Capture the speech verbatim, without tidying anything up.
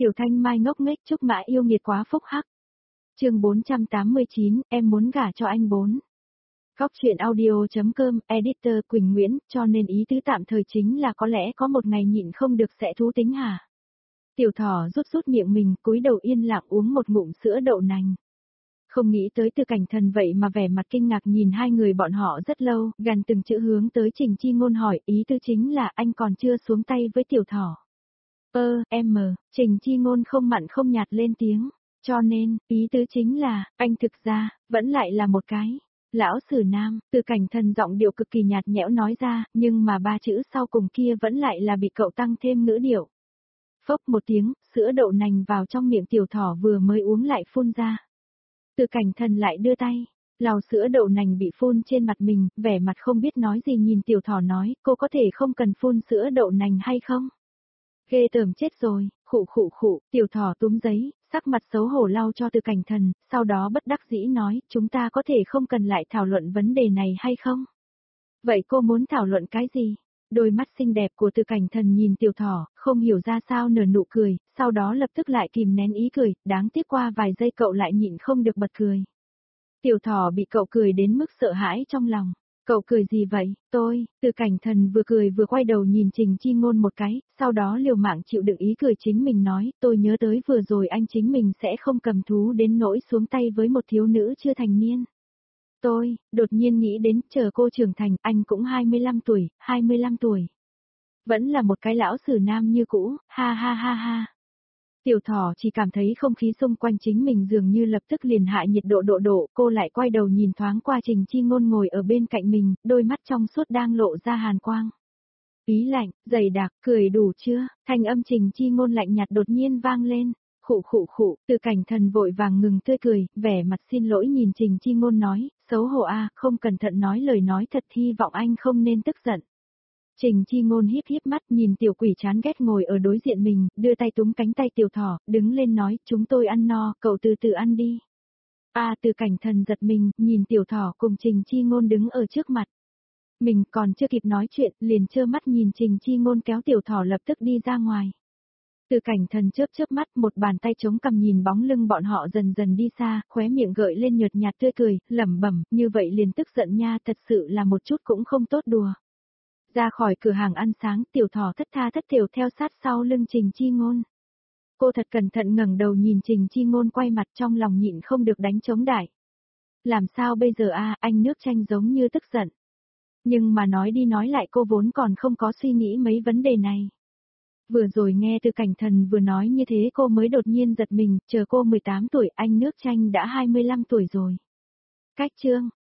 Tiểu Thanh Mai ngốc nghếch Trúc Mã yêu nghiệt quá phúc hắc. Chương bốn trăm tám mươi chín, em muốn gả cho anh bốn. Góc truyện audio.com, editor Quỳnh Nguyễn, cho nên ý tứ tạm thời chính là có lẽ có một ngày nhịn không được sẽ thú tính hả? Tiểu Thỏ rút rút miệng mình, cúi đầu yên lặng uống một ngụm sữa đậu nành. Không nghĩ tới Từ Cảnh Thần vậy mà vẻ mặt kinh ngạc nhìn hai người bọn họ rất lâu, gần từng chữ hướng tới Trình Chi Ngôn hỏi, ý tứ chính là anh còn chưa xuống tay với Tiểu Thỏ. Ơ, em mờ, Trình Chi Ngôn không mặn không nhạt lên tiếng, cho nên, ý tứ chính là, anh thực ra, vẫn lại là một cái. Lão Sử Nam, Từ Cảnh Thần giọng điệu cực kỳ nhạt nhẽo nói ra, nhưng mà ba chữ sau cùng kia vẫn lại là bị cậu tăng thêm ngữ điệu. Phốc một tiếng, sữa đậu nành vào trong miệng Tiểu Thỏ vừa mới uống lại phun ra. Từ Cảnh Thần lại đưa tay, lau sữa đậu nành bị phun trên mặt mình, vẻ mặt không biết nói gì nhìn Tiểu Thỏ nói, cô có thể không cần phun sữa đậu nành hay không? Ghê tởm chết rồi, khụ khụ khụ, Tiểu Thỏ túm giấy, sắc mặt xấu hổ lau cho Từ Cảnh Thần, sau đó bất đắc dĩ nói, chúng ta có thể không cần lại thảo luận vấn đề này hay không? Vậy cô muốn thảo luận cái gì? Đôi mắt xinh đẹp của Từ Cảnh Thần nhìn Tiểu Thỏ, không hiểu ra sao nở nụ cười, sau đó lập tức lại kìm nén ý cười, đáng tiếc qua vài giây cậu lại nhịn không được bật cười. Tiểu Thỏ bị cậu cười đến mức sợ hãi trong lòng. Cậu cười gì vậy, tôi, Từ Cảnh Thần vừa cười vừa quay đầu nhìn Trình Chi Ngôn một cái, sau đó liều mạng chịu đựng ý cười chính mình nói, tôi nhớ tới vừa rồi anh chính mình sẽ không cầm thú đến nỗi xuống tay với một thiếu nữ chưa thành niên. Tôi, đột nhiên nghĩ đến, chờ cô trưởng thành, anh cũng hai mươi lăm tuổi, hai mươi lăm tuổi. Vẫn là một cái lão Sử Nam như cũ, ha ha ha ha. Tiểu Thỏ chỉ cảm thấy không khí xung quanh chính mình dường như lập tức liền hạ nhiệt độ độ độ, cô lại quay đầu nhìn thoáng qua Trình Chi Ngôn ngồi ở bên cạnh mình, đôi mắt trong suốt đang lộ ra hàn quang. Ý lạnh, dày đặc, cười đủ chưa, thanh âm Trình Chi Ngôn lạnh nhạt đột nhiên vang lên, khụ khụ khụ, Từ Cảnh Thần vội vàng ngừng tươi cười, vẻ mặt xin lỗi nhìn Trình Chi Ngôn nói, xấu hổ a, không cẩn thận nói lời nói thật, hy vọng anh không nên tức giận. Trình Chi Ngôn híp híp mắt nhìn tiểu quỷ chán ghét ngồi ở đối diện mình, đưa tay túm cánh tay Tiểu Thỏ, đứng lên nói, chúng tôi ăn no, cậu từ từ ăn đi. A à, Từ Cảnh Thần giật mình, nhìn Tiểu Thỏ cùng Trình Chi Ngôn đứng ở trước mặt. Mình còn chưa kịp nói chuyện, liền trơ mắt nhìn Trình Chi Ngôn kéo Tiểu Thỏ lập tức đi ra ngoài. Từ Cảnh Thần chớp chớp mắt, một bàn tay chống cằm nhìn bóng lưng bọn họ dần dần đi xa, khóe miệng gợi lên nhợt nhạt tươi cười, lẩm bẩm, như vậy liền tức giận nha, thật sự là một chút cũng không tốt đùa. Ra khỏi cửa hàng ăn sáng, Tiểu Thỏ thất tha thất thểu theo sát sau lưng Trình Chi Ngôn. Cô thật cẩn thận ngẩng đầu nhìn Trình Chi Ngôn quay mặt trong lòng nhịn không được đánh trống đại. Làm sao bây giờ a, anh nước chanh giống như tức giận. Nhưng mà nói đi nói lại cô vốn còn không có suy nghĩ mấy vấn đề này. Vừa rồi nghe Từ Cảnh Thần vừa nói như thế cô mới đột nhiên giật mình, chờ cô mười tám tuổi, anh nước chanh đã hai mươi lăm tuổi rồi. Cách chương.